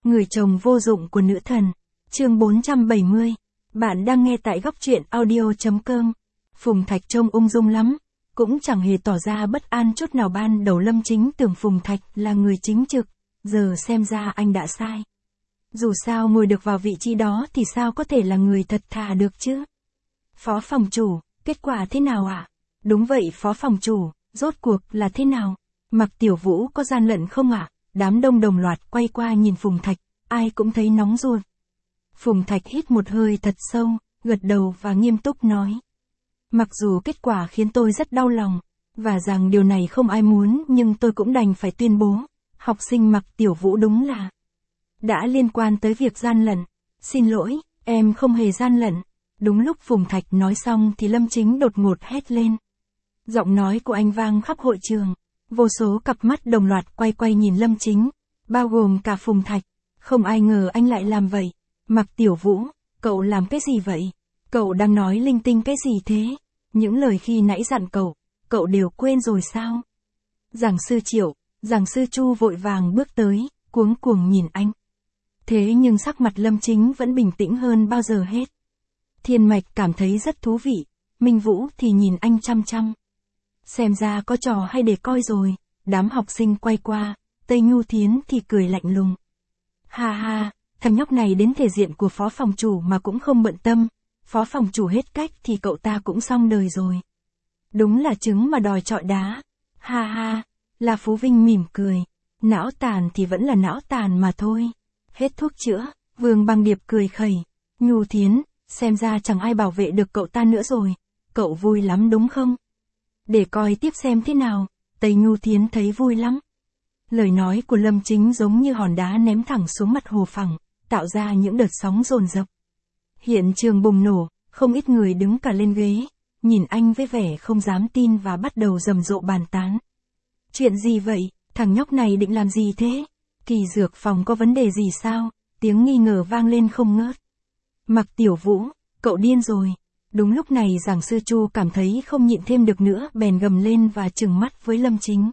Người chồng vô dụng của nữ thần. Chương 470. Bạn đang nghe tại góc truyện audio.com. Phùng Thạch trông ung dung lắm, cũng chẳng hề tỏ ra bất an chút nào. Ban đầu Lâm Chính tưởng Phùng Thạch là người chính trực, giờ xem ra anh đã sai. Dù sao ngồi được vào vị trí đó thì sao có thể là người thật thà được chứ? Phó phòng chủ, kết quả thế nào ạ? Đúng vậy phó phòng chủ, rốt cuộc là thế nào? Mặc Tiểu Vũ có gian lận không ạ? Đám đông đồng loạt quay qua nhìn Phùng Thạch, ai cũng thấy nóng ruột. Phùng Thạch hít một hơi thật sâu, gật đầu và nghiêm túc nói. Mặc dù kết quả khiến tôi rất đau lòng, và rằng điều này không ai muốn, nhưng tôi cũng đành phải tuyên bố, học sinh Mặc Tiểu Vũ đúng là đã liên quan tới việc gian lận. Xin lỗi, em không hề gian lận. Đúng lúc Phùng Thạch nói xong thì Lâm Chính đột ngột hét lên. Giọng nói của anh vang khắp hội trường, vô số cặp mắt đồng loạt quay nhìn Lâm Chính, bao gồm cả Phùng Thạch. Không ai ngờ anh lại làm vậy. Mặc Tiểu Vũ, cậu làm cái gì vậy? Cậu đang nói linh tinh cái gì thế? Những lời khi nãy dặn cậu đều quên rồi sao? Giảng sư Triệu, giảng sư Chu vội vàng bước tới, cuống cuồng nhìn anh. Thế nhưng sắc mặt Lâm Chính vẫn bình tĩnh hơn bao giờ hết. Thiên Mạch cảm thấy rất thú vị, Minh Vũ thì nhìn anh chăm chăm. Xem ra có trò hay để coi rồi. Đám học sinh quay qua, Tây Nhu Thiến thì cười lạnh lùng. Ha ha, thằng nhóc này đến thể diện của phó phòng chủ mà cũng không bận tâm. Phó phòng chủ hết cách thì cậu ta cũng xong đời rồi. Đúng là trứng mà đòi chọi đá. Ha ha, La Phú Vinh mỉm cười. Não tàn thì vẫn là não tàn mà thôi. Hết thuốc chữa, Vương Băng Điệp cười khẩy. Nhu Thiến, xem ra chẳng ai bảo vệ được cậu ta nữa rồi. Cậu vui lắm đúng không? Để coi tiếp xem thế nào. Tây Nhu Thiến thấy vui lắm. Lời nói của Lâm Chính giống như hòn đá ném thẳng xuống mặt hồ phẳng, tạo ra những đợt sóng dồn dập. Hiện trường bùng nổ, không ít người đứng cả lên ghế, nhìn anh với vẻ không dám tin và bắt đầu rầm rộ bàn tán. Chuyện gì vậy, thằng nhóc này định làm gì thế? Kỳ dược phòng có vấn đề gì sao? Tiếng nghi ngờ vang lên không ngớt. Mặc Tiểu Vũ, cậu điên rồi. Đúng lúc này giảng sư Chu cảm thấy không nhịn thêm được nữa, bèn gầm lên và trừng mắt với Lâm Chính.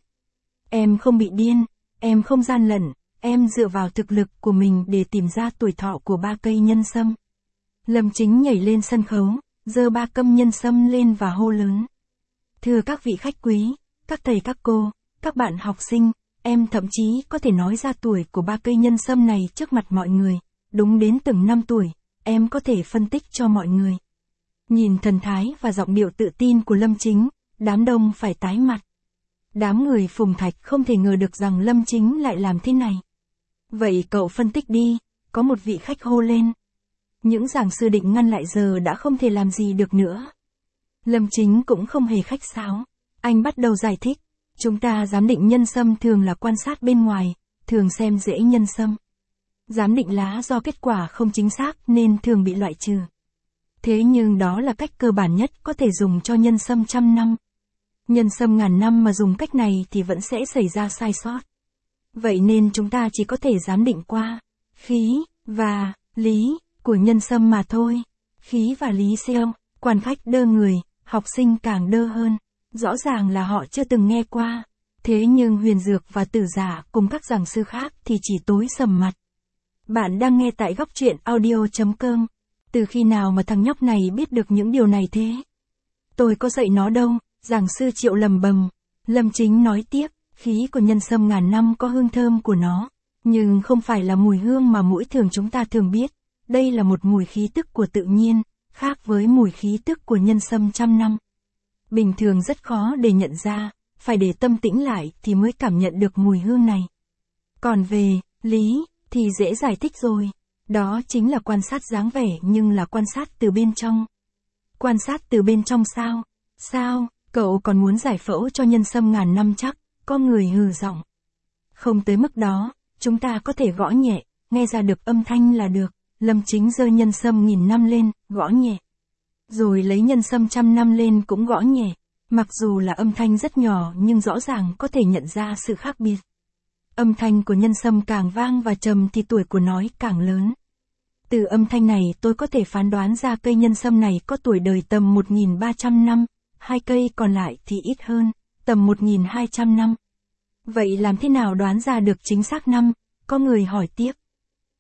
Em không bị điên, em không gian lận, em dựa vào thực lực của mình để tìm ra tuổi thọ của 3 cây nhân sâm. Lâm Chính nhảy lên sân khấu, giơ 3 câm nhân sâm lên và hô lớn. Thưa các vị khách quý, các thầy các cô, các bạn học sinh, em thậm chí có thể nói ra tuổi của 3 cây nhân sâm này trước mặt mọi người, đúng đến từng năm tuổi, em có thể phân tích cho mọi người. Nhìn thần thái và giọng điệu tự tin của Lâm Chính, đám đông phải tái mặt. Đám người Phùng Thạch không thể ngờ được rằng Lâm Chính lại làm thế này. Vậy cậu phân tích đi, có một vị khách hô lên. Những giảng sư định ngăn lại giờ đã không thể làm gì được nữa. Lâm Chính cũng không hề khách sáo. Anh bắt đầu giải thích. Chúng ta giám định nhân sâm thường là quan sát bên ngoài, thường xem rễ nhân sâm. Giám định lá do kết quả không chính xác nên thường bị loại trừ. Thế nhưng đó là cách cơ bản nhất có thể dùng cho nhân sâm 100 năm. Nhân sâm ngàn năm mà dùng cách này thì vẫn sẽ xảy ra sai sót. Vậy nên chúng ta chỉ có thể giám định qua khí và lý của nhân sâm mà thôi. Khí và lý siêu, quan khách đơ người, học sinh càng đơ hơn. Rõ ràng là họ chưa từng nghe qua. Thế nhưng Huyền Dược và Tử Giả cùng các giảng sư khác thì chỉ tối sầm mặt. Bạn đang nghe tại góc truyện audio.com. Từ khi nào mà thằng nhóc này biết được những điều này thế? Tôi có dạy nó đâu, giảng sư Triệu lầm bầm. Lâm Chính nói tiếp, khí của nhân sâm ngàn năm có hương thơm của nó, nhưng không phải là mùi hương mà mũi thường chúng ta thường biết. Đây là một mùi khí tức của tự nhiên, khác với mùi khí tức của nhân sâm 100 năm. Bình thường rất khó để nhận ra, phải để tâm tĩnh lại thì mới cảm nhận được mùi hương này. Còn về lý thì dễ giải thích rồi. Đó chính là quan sát dáng vẻ nhưng là quan sát từ bên trong. Quan sát từ bên trong sao? Sao, cậu còn muốn giải phẫu cho nhân sâm ngàn năm chắc? Có người hừ giọng. Không tới mức đó, chúng ta có thể gõ nhẹ, nghe ra được âm thanh là được. Lâm Chính giơ nhân sâm 1000 năm lên, gõ nhẹ. Rồi lấy nhân sâm 100 năm lên cũng gõ nhẹ. Mặc dù là âm thanh rất nhỏ nhưng rõ ràng có thể nhận ra sự khác biệt. Âm thanh của nhân sâm càng vang và trầm thì tuổi của nó càng lớn. Từ âm thanh này tôi có thể phán đoán ra cây nhân sâm này có tuổi đời tầm 1300 năm, 2 cây còn lại thì ít hơn, tầm 1200 năm. Vậy làm thế nào đoán ra được chính xác năm? Có người hỏi tiếp.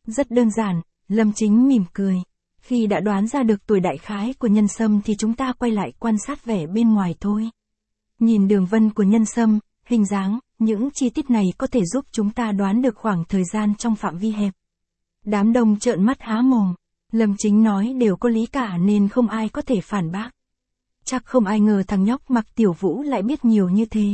Rất đơn giản, Lâm Chính mỉm cười. Khi đã đoán ra được tuổi đại khái của nhân sâm thì chúng ta quay lại quan sát vẻ bên ngoài thôi. Nhìn đường vân của nhân sâm, hình dáng, những chi tiết này có thể giúp chúng ta đoán được khoảng thời gian trong phạm vi hẹp. Đám đông trợn mắt há mồm. Lâm Chính nói đều có lý cả nên không ai có thể phản bác. Chắc không ai ngờ thằng nhóc Mạc Tiểu Vũ lại biết nhiều như thế.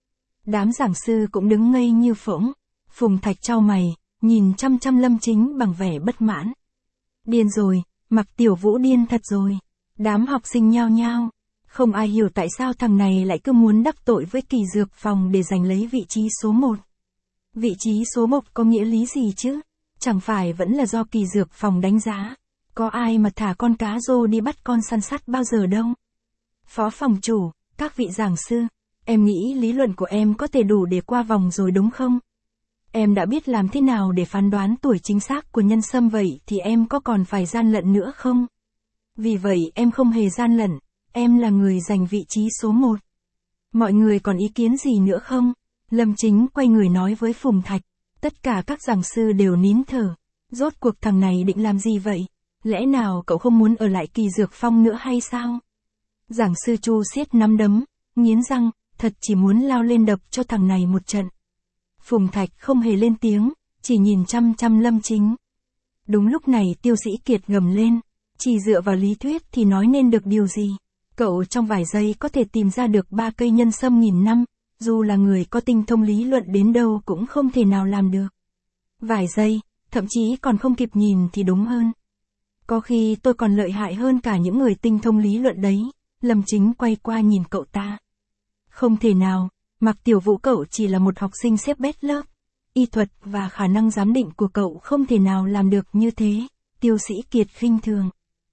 Đám giảng sư cũng đứng ngây như phỗng. Phùng Thạch chau mày, nhìn chăm chăm Lâm Chính bằng vẻ bất mãn. Điên rồi, Mạc Tiểu Vũ điên thật rồi. Đám học sinh nhao nhao. Không ai hiểu tại sao thằng này lại cứ muốn đắc tội với Kỳ Dược Phòng để giành lấy vị trí số 1. Vị trí số 1 có nghĩa lý gì chứ? Chẳng phải vẫn là do Kỳ Dược Phòng đánh giá. Có ai mà thả con cá rô đi bắt con săn sắt bao giờ đâu. Phó phòng chủ, các vị giảng sư, em nghĩ lý luận của em có thể đủ để qua vòng rồi đúng không? Em đã biết làm thế nào để phán đoán tuổi chính xác của nhân sâm vậy thì em có còn phải gian lận nữa không? Vì vậy em không hề gian lận, em là người giành vị trí số 1. Mọi người còn ý kiến gì nữa không? Lâm Chính quay người nói với Phùng Thạch. Tất cả các giảng sư đều nín thở. Rốt cuộc thằng này định làm gì vậy? Lẽ nào cậu không muốn ở lại Kỳ Dược Phong nữa hay sao? Giảng sư Chu siết nắm đấm, nghiến răng, thật chỉ muốn lao lên đập cho thằng này một trận. Phùng Thạch không hề lên tiếng, chỉ nhìn chăm chăm Lâm Chính. Đúng lúc này Tiêu Sĩ Kiệt gầm lên, chỉ dựa vào lý thuyết thì nói nên được điều gì? Cậu trong vài giây có thể tìm ra được 3 cây nhân sâm 1000 năm, dù là người có tinh thông lý luận đến đâu cũng không thể nào làm được. Vài giây, thậm chí còn không kịp nhìn thì đúng hơn. Có khi tôi còn lợi hại hơn cả những người tinh thông lý luận đấy. Lâm Chính quay qua nhìn cậu ta. Không thể nào, Mạc Tiểu Vũ cậu chỉ là một học sinh xếp bét lớp. Y thuật và khả năng giám định của cậu không thể nào làm được như thế. Tiêu Sĩ Kiệt khinh thường.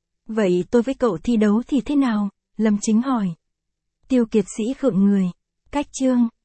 Vậy tôi với cậu thi đấu thì thế nào? Lâm Chính hỏi. Tiêu Kiệt Sĩ khựng người. Cách chương.